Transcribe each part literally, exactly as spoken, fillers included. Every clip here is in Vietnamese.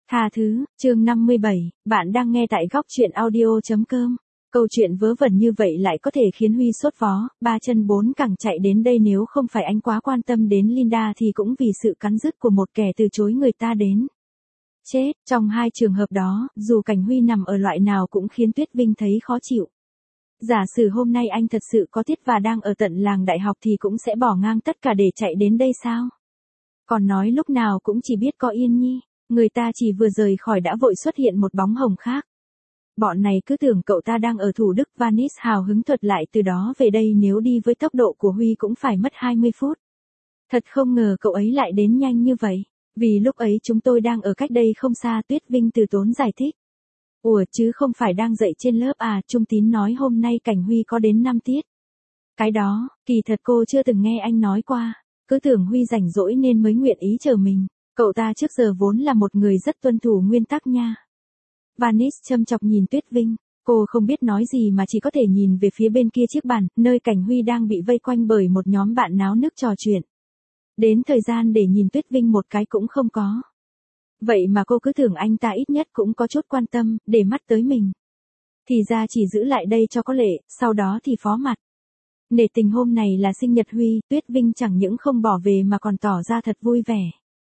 Tha thứ, chương năm mươi bảy, bạn đang nghe tại góc truyện audio chấm com. Câu chuyện vớ vẩn như vậy lại có thể khiến Huy sốt vó, ba chân bốn cẳng chạy đến đây, nếu không phải anh quá quan tâm đến Linda thì cũng vì sự cắn rứt của một kẻ từ chối người ta đến chết. Trong hai trường hợp đó, dù cảnh Huy nằm ở loại nào cũng khiến Tuyết Vinh thấy khó chịu. Giả sử hôm nay anh thật sự có tiết và đang ở tận làng đại học thì cũng sẽ bỏ ngang tất cả để chạy đến đây sao? Còn nói lúc nào cũng chỉ biết có Yên Nhi. Người ta chỉ vừa rời khỏi đã vội xuất hiện một bóng hồng khác. Bọn này cứ tưởng cậu ta đang ở Thủ Đức. Vanish hào hứng thuật lại từ đó về đây nếu đi với tốc độ của Huy cũng phải mất hai mươi phút. Thật không ngờ cậu ấy lại đến nhanh như vậy. Vì lúc ấy chúng tôi đang ở cách đây không xa. Tuyết Vinh từ tốn giải thích. Ủa chứ không phải đang dạy trên lớp à? Trung Tín nói hôm nay cảnh Huy có đến năm tiết. Cái đó, kỳ thật cô chưa từng nghe anh nói qua. Cứ tưởng Huy rảnh rỗi nên mới nguyện ý chờ mình. Cậu ta trước giờ vốn là một người rất tuân thủ nguyên tắc nha. Vanish châm chọc nhìn Tuyết Vinh, cô không biết nói gì mà chỉ có thể nhìn về phía bên kia chiếc bàn, nơi cảnh Huy đang bị vây quanh bởi một nhóm bạn náo nức trò chuyện. Đến thời gian để nhìn Tuyết Vinh một cái cũng không có. Vậy mà cô cứ tưởng anh ta ít nhất cũng có chút quan tâm, để mắt tới mình. Thì ra chỉ giữ lại đây cho có lệ, sau đó thì phó mặt. Nể tình hôm này là sinh nhật Huy, Tuyết Vinh chẳng những không bỏ về mà còn tỏ ra thật vui vẻ.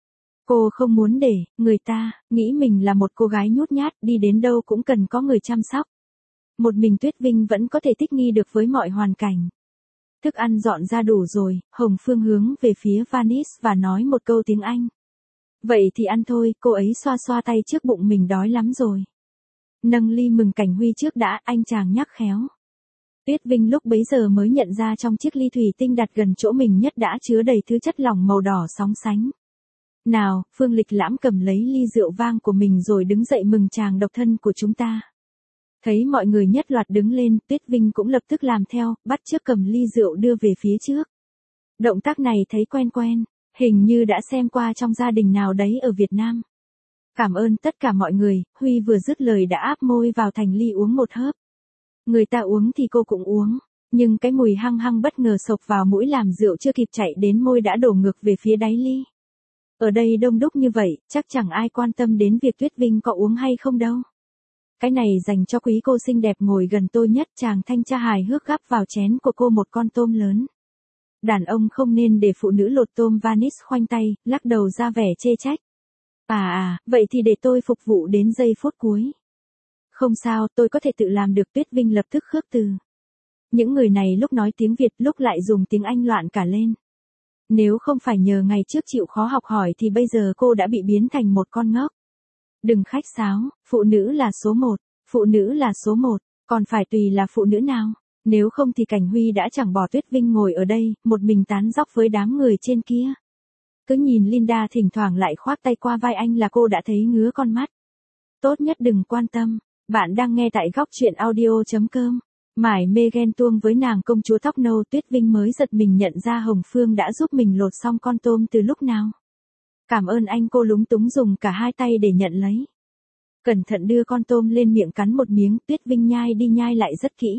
Cô không muốn để người ta nghĩ mình là một cô gái nhút nhát, đi đến đâu cũng cần có người chăm sóc. Một mình Tuyết Vinh vẫn có thể thích nghi được với mọi hoàn cảnh. Thức ăn dọn ra đủ rồi, Hồng Phương hướng về phía Vanish và nói một câu tiếng Anh. Vậy thì ăn thôi, cô ấy xoa xoa tay trước bụng mình, đói lắm rồi. Nâng ly mừng cảnh Huy trước đã, anh chàng nhắc khéo. Tuyết Vinh lúc bấy giờ mới nhận ra trong chiếc ly thủy tinh đặt gần chỗ mình nhất đã chứa đầy thứ chất lỏng màu đỏ sóng sánh. Nào, Phương Lịch Lãm cầm lấy ly rượu vang của mình rồi đứng dậy mừng chàng độc thân của chúng ta. Thấy mọi người nhất loạt đứng lên, Tuyết Vinh cũng lập tức làm theo, bắt chước cầm ly rượu đưa về phía trước. Động tác này thấy quen quen, hình như đã xem qua trong gia đình nào đấy ở Việt Nam. Cảm ơn tất cả mọi người, Huy vừa dứt lời đã áp môi vào thành ly uống một hớp. Người ta uống thì cô cũng uống, nhưng cái mùi hăng hăng bất ngờ xộc vào mũi làm rượu chưa kịp chạy đến môi đã đổ ngược về phía đáy ly. Ở đây đông đúc như vậy, chắc chẳng ai quan tâm đến việc Tuyết Vinh có uống hay không đâu. Cái này dành cho quý cô xinh đẹp ngồi gần tôi nhất. Chàng thanh tra hài hước gắp vào chén của cô một con tôm lớn. Đàn ông không nên để phụ nữ lột tôm. Vanish khoanh tay, lắc đầu ra vẻ chê trách. À à, vậy thì để tôi phục vụ đến giây phút cuối. Không sao, tôi có thể tự làm được. Tuyết Vinh lập tức khước từ. Những người này lúc nói tiếng Việt lúc lại dùng tiếng Anh loạn cả lên. Nếu không phải nhờ ngày trước chịu khó học hỏi thì bây giờ cô đã bị biến thành một con ngốc. Đừng khách sáo, phụ nữ là số một, phụ nữ là số một, còn phải tùy là phụ nữ nào. Nếu không thì cảnh Huy đã chẳng bỏ Tuyết Vinh ngồi ở đây, một mình tán dóc với đám người trên kia. Cứ nhìn Linda thỉnh thoảng lại khoác tay qua vai anh là cô đã thấy ngứa con mắt. Tốt nhất đừng quan tâm, bạn đang nghe tại góc truyện audio chấm com. Mải mê ghen tuông với nàng công chúa tóc nâu, Tuyết Vinh mới giật mình nhận ra Hồng Phương đã giúp mình lột xong con tôm từ lúc nào. Cảm ơn anh, cô lúng túng dùng cả hai tay để nhận lấy. Cẩn thận đưa con tôm lên miệng cắn một miếng, Tuyết Vinh nhai đi nhai lại rất kỹ.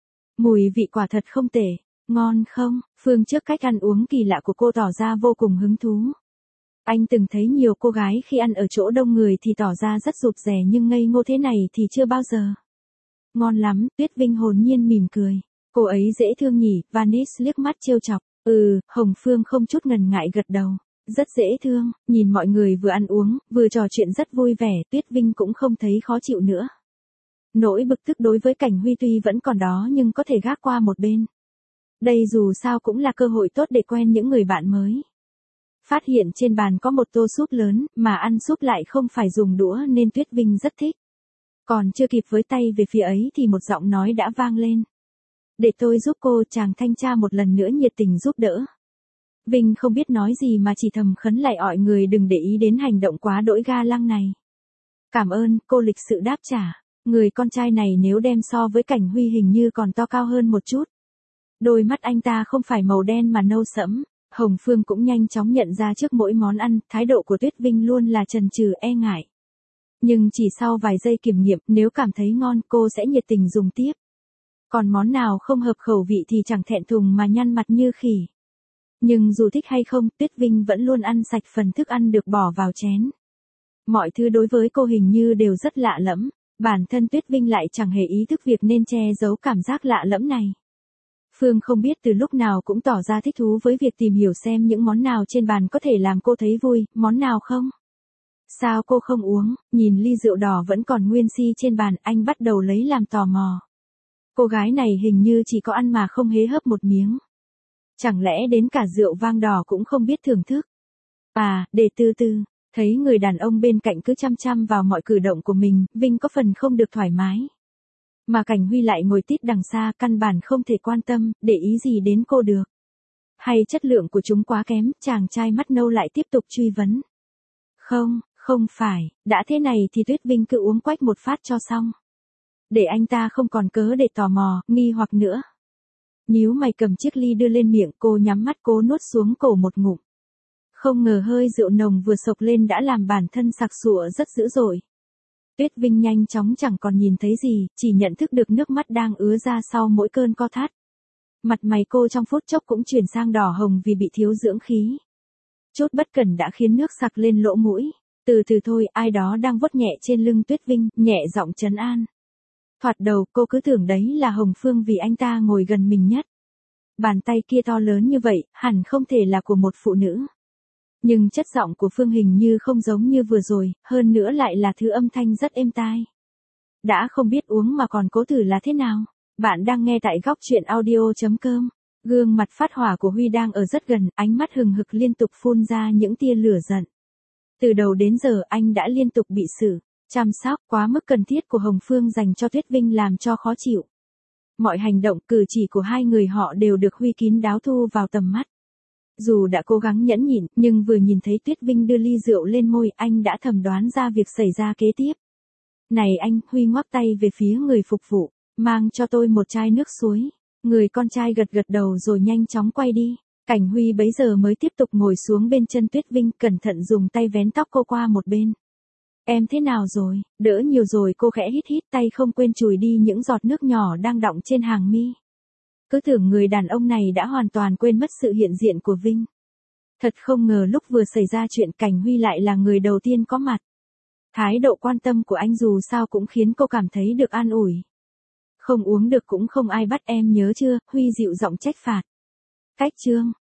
Mùi vị quả thật không tệ, ngon không? Phương trước cách ăn uống kỳ lạ của cô tỏ ra vô cùng hứng thú. Anh từng thấy nhiều cô gái khi ăn ở chỗ đông người thì tỏ ra rất rụt rè, nhưng ngây ngô thế này thì chưa bao giờ. Ngon lắm, Tuyết Vinh hồn nhiên mỉm cười. Cô ấy dễ thương nhỉ? Vanish liếc mắt trêu chọc. Ừ, Hồng Phương không chút ngần ngại gật đầu. Rất dễ thương, nhìn mọi người vừa ăn uống, vừa trò chuyện rất vui vẻ, Tuyết Vinh cũng không thấy khó chịu nữa. Nỗi bực tức đối với cảnh Huy tuy vẫn còn đó nhưng có thể gác qua một bên. Đây dù sao cũng là cơ hội tốt để quen những người bạn mới. Phát hiện trên bàn có một tô súp lớn, mà ăn súp lại không phải dùng đũa nên Tuyết Vinh rất thích. Còn chưa kịp với tay về phía ấy thì một giọng nói đã vang lên. Để tôi giúp cô. Chàng thanh tra một lần nữa nhiệt tình giúp đỡ. Vinh không biết nói gì mà chỉ thầm khấn lại ọi người đừng để ý đến hành động quá đỗi ga lăng này. Cảm ơn, cô lịch sự đáp trả. Người con trai này nếu đem so với cảnh Huy hình như còn to cao hơn một chút. Đôi mắt anh ta không phải màu đen mà nâu sẫm. Hồng Phương cũng nhanh chóng nhận ra trước mỗi món ăn, thái độ của Tuyết Vinh luôn là chần chừ e ngại. Nhưng chỉ sau vài giây kiểm nghiệm, nếu cảm thấy ngon cô sẽ nhiệt tình dùng tiếp. Còn món nào không hợp khẩu vị thì chẳng thẹn thùng mà nhăn mặt như khỉ. Nhưng dù thích hay không, Tuyết Vinh vẫn luôn ăn sạch phần thức ăn được bỏ vào chén. Mọi thứ đối với cô hình như đều rất lạ lẫm, bản thân Tuyết Vinh lại chẳng hề ý thức việc nên che giấu cảm giác lạ lẫm này. Phương không biết từ lúc nào cũng tỏ ra thích thú với việc tìm hiểu xem những món nào trên bàn có thể làm cô thấy vui, món nào không. Sao cô không uống, nhìn ly rượu đỏ vẫn còn nguyên si trên bàn, anh bắt đầu lấy làm tò mò. Cô gái này hình như chỉ có ăn mà không hé hấp một miếng. Chẳng lẽ đến cả rượu vang đỏ cũng không biết thưởng thức. À, để từ từ, thấy người đàn ông bên cạnh cứ chăm chăm vào mọi cử động của mình, Vinh có phần không được thoải mái. Mà Cảnh Huy lại ngồi tít đằng xa, căn bản không thể quan tâm, để ý gì đến cô được. Hay chất lượng của chúng quá kém, chàng trai mắt nâu lại tiếp tục truy vấn. Không, không phải, đã thế này thì Tuyết Vinh cứ uống quách một phát cho xong. Để anh ta không còn cớ để tò mò, nghi hoặc nữa. Nhíu mày cầm chiếc ly đưa lên miệng, cô nhắm mắt cố nuốt xuống cổ một ngụm. Không ngờ hơi rượu nồng vừa sộc lên đã làm bản thân sặc sụa rất dữ dội. Tuyết Vinh nhanh chóng chẳng còn nhìn thấy gì, chỉ nhận thức được nước mắt đang ứa ra sau mỗi cơn co thắt. Mặt mày cô trong phút chốc cũng chuyển sang đỏ hồng vì bị thiếu dưỡng khí. Chút bất cẩn đã khiến nước sặc lên lỗ mũi. Từ từ thôi, ai đó đang vuốt nhẹ trên lưng Tuyết Vinh, nhẹ giọng trấn an. Thoạt đầu cô cứ tưởng đấy là Hồng Phương vì anh ta ngồi gần mình nhất. Bàn tay kia to lớn như vậy, hẳn không thể là của một phụ nữ. Nhưng chất giọng của Phương hình như không giống như vừa rồi, hơn nữa lại là thứ âm thanh rất êm tai. Đã không biết uống mà còn cố thử là thế nào? Bạn đang nghe tại góc truyện audio chấm com. Gương mặt phát hỏa của Huy đang ở rất gần, ánh mắt hừng hực liên tục phun ra những tia lửa giận. Từ đầu đến giờ anh đã liên tục bị xử, chăm sóc quá mức cần thiết của Hồng Phương dành cho Tuyết Vinh làm cho khó chịu. Mọi hành động cử chỉ của hai người họ đều được Huy kín đáo thu vào tầm mắt. Dù đã cố gắng nhẫn nhịn, nhưng vừa nhìn thấy Tuyết Vinh đưa ly rượu lên môi, anh đã thầm đoán ra việc xảy ra kế tiếp. Này anh, Huy ngoắc tay về phía người phục vụ, mang cho tôi một chai nước suối. Người con trai gật gật đầu rồi nhanh chóng quay đi. Cảnh Huy bấy giờ mới tiếp tục ngồi xuống bên chân Tuyết Vinh, cẩn thận dùng tay vén tóc cô qua một bên. Em thế nào rồi, đỡ nhiều rồi, cô khẽ hít hít, tay không quên chùi đi những giọt nước nhỏ đang đọng trên hàng mi. Cứ tưởng người đàn ông này đã hoàn toàn quên mất sự hiện diện của Vinh. Thật không ngờ lúc vừa xảy ra chuyện Cảnh Huy lại là người đầu tiên có mặt. Thái độ quan tâm của anh dù sao cũng khiến cô cảm thấy được an ủi. Không uống được cũng không ai bắt em nhớ chưa, Huy dịu giọng trách phạt. Cách chương.